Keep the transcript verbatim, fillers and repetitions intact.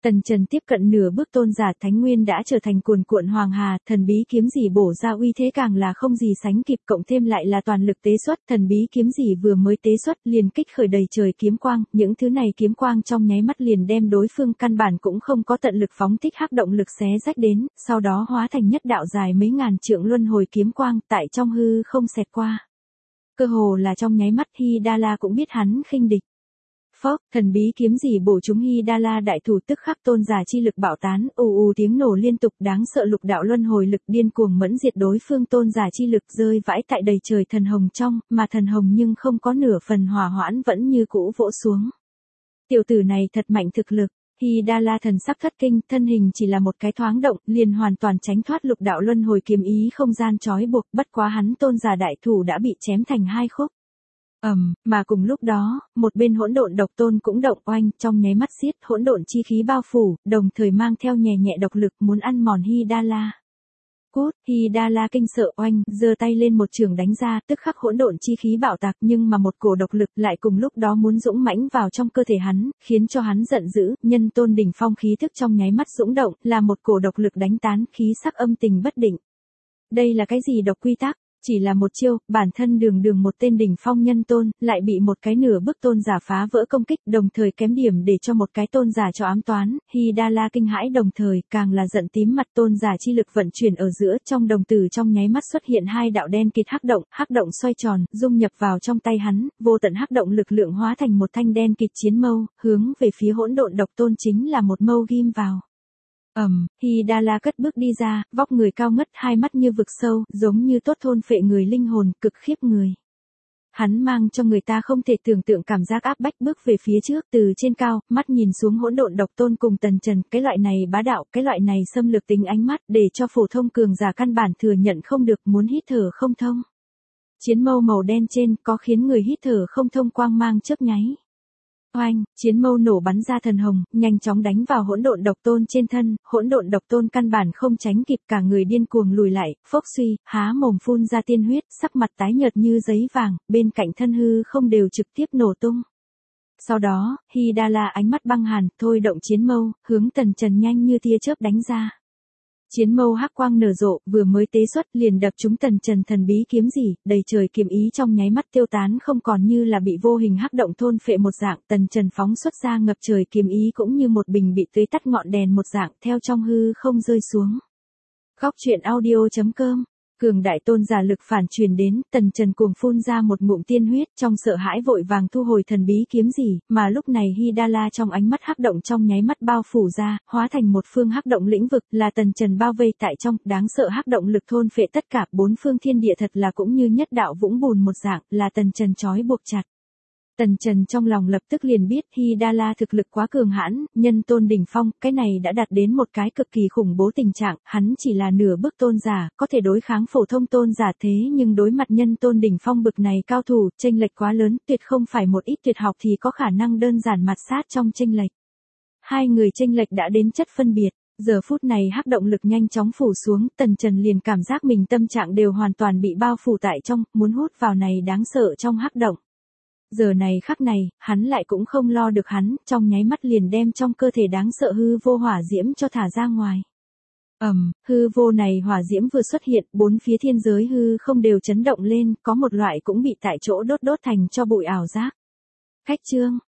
Tần Trần tiếp cận nửa bước tôn giả Thánh Nguyên đã trở thành cuồn cuộn hoàng hà, thần bí kiếm gì bổ ra uy thế càng là không gì sánh kịp, cộng thêm lại là toàn lực tế xuất, thần bí kiếm gì vừa mới tế xuất liền kích khởi đầy trời kiếm quang, những thứ này kiếm quang trong nháy mắt liền đem đối phương căn bản cũng không có tận lực phóng thích hắc động lực xé rách đến, sau đó hóa thành nhất đạo dài mấy ngàn trượng luân hồi kiếm quang tại trong hư không xẹt qua. Cơ hồ là trong nháy mắt Hidala cũng biết hắn khinh địch. Phốc, thần bí kiếm gì bổ chúng Hidala đại thủ, tức khắc tôn giả chi lực bạo tán, ù ù tiếng nổ liên tục, đáng sợ lục đạo luân hồi lực điên cuồng mẫn diệt đối phương tôn giả chi lực, rơi vãi tại đầy trời thần hồng trong, mà thần hồng nhưng không có nửa phần hòa hoãn, vẫn như cũ vỗ xuống. Tiểu tử này thật mạnh thực lực. Hidala thần sắc thất kinh, thân hình chỉ là một cái thoáng động, liền hoàn toàn tránh thoát lục đạo luân hồi kiếm ý không gian trói buộc, bất quá hắn tôn giả đại thủ đã bị chém thành hai khúc. Ầm, um, mà cùng lúc đó, một bên hỗn độn độc tôn cũng động oanh, trong nháy mắt xiết hỗn độn chi khí bao phủ, đồng thời mang theo nhẹ nhẹ độc lực muốn ăn mòn Hidala. Cút, Hidala kinh sợ oanh, giơ tay lên một trường đánh ra, tức khắc hỗn độn chi khí bạo tạc, nhưng mà một cổ độc lực lại cùng lúc đó muốn dũng mãnh vào trong cơ thể hắn, khiến cho hắn giận dữ, nhân tôn đỉnh phong khí thức trong nháy mắt dũng động, là một cổ độc lực đánh tán, khí sắc âm tình bất định. Đây là cái gì độc quy tắc? Chỉ là một chiêu, bản thân đường đường một tên đỉnh phong nhân tôn, lại bị một cái nửa bước tôn giả phá vỡ công kích, đồng thời kém điểm để cho một cái tôn giả cho ám toán, Hidala kinh hãi đồng thời, càng là giận tím mặt, tôn giả chi lực vận chuyển ở giữa, trong đồng tử trong nháy mắt xuất hiện hai đạo đen kịt hắc động, hắc động xoay tròn, dung nhập vào trong tay hắn, vô tận hắc động lực lượng hóa thành một thanh đen kịt chiến mâu, hướng về phía hỗn độn độc tôn chính là một mâu ghim vào. Ầm, um, Hidala cất bước đi ra, vóc người cao ngất, hai mắt như vực sâu, giống như tốt thôn phệ người linh hồn, cực khiếp người. Hắn mang cho người ta không thể tưởng tượng cảm giác áp bách, bước về phía trước, từ trên cao, mắt nhìn xuống hỗn độn độc tôn cùng Tần Trần, cái loại này bá đạo, cái loại này xâm lược tính ánh mắt, để cho phổ thông cường giả căn bản thừa nhận không được, muốn hít thở không thông. Chiến mâu màu đen trên, có khiến người hít thở không thông quang mang chớp nháy. Oanh, chiến mâu nổ bắn ra thần hồng, nhanh chóng đánh vào hỗn độn độc tôn trên thân, hỗn độn độc tôn căn bản không tránh kịp, cả người điên cuồng lùi lại, phốc suy, há mồm phun ra tiên huyết, sắc mặt tái nhợt như giấy vàng, bên cạnh thân hư không đều trực tiếp nổ tung. Sau đó, Hidala ánh mắt băng hàn, thôi động chiến mâu, hướng Tần Trần nhanh như tia chớp đánh ra. Chiến mâu hắc quang nở rộ, vừa mới tế xuất liền đập trúng Tần Trần thần bí kiếm gì, đầy trời kiếm ý trong nháy mắt tiêu tán, không còn như là bị vô hình hắc động thôn phệ một dạng, Tần Trần phóng xuất ra ngập trời kiếm ý cũng như một bình bị tưới tắt ngọn đèn một dạng, theo trong hư không rơi xuống. Góc truyện audio chấm com. Cường đại tôn giả lực phản truyền đến, Tần Trần cuồng phun ra một ngụm tiên huyết, trong sợ hãi vội vàng thu hồi thần bí kiếm gì, mà lúc này Hidala trong ánh mắt hắc động trong nháy mắt bao phủ ra, hóa thành một phương hắc động lĩnh vực, là Tần Trần bao vây tại trong, đáng sợ hắc động lực thôn phệ tất cả, bốn phương thiên địa thật là cũng như nhất đạo vũng bùn một dạng, là Tần Trần trói buộc chặt. Tần Trần trong lòng lập tức liền biết Hidala thực lực quá cường hãn, nhân tôn đỉnh phong, cái này đã đạt đến một cái cực kỳ khủng bố tình trạng, hắn chỉ là nửa bước tôn giả, có thể đối kháng phổ thông tôn giả thế nhưng đối mặt nhân tôn đỉnh phong bực này cao thủ, chênh lệch quá lớn, tuyệt không phải một ít tuyệt học thì có khả năng đơn giản mạt sát trong chênh lệch. Hai người chênh lệch đã đến chất phân biệt. Giờ phút này hắc động lực nhanh chóng phủ xuống, Tần Trần liền cảm giác mình tâm trạng đều hoàn toàn bị bao phủ tại trong, muốn hút vào này đáng sợ trong hắc động. Giờ này khắc này, hắn lại cũng không lo được hắn, trong nháy mắt liền đem trong cơ thể đáng sợ hư vô hỏa diễm cho thả ra ngoài. Ầm, um, hư vô này hỏa diễm vừa xuất hiện, bốn phía thiên giới hư không đều chấn động lên, có một loại cũng bị tại chỗ đốt đốt thành cho bụi ảo giác. Khách chương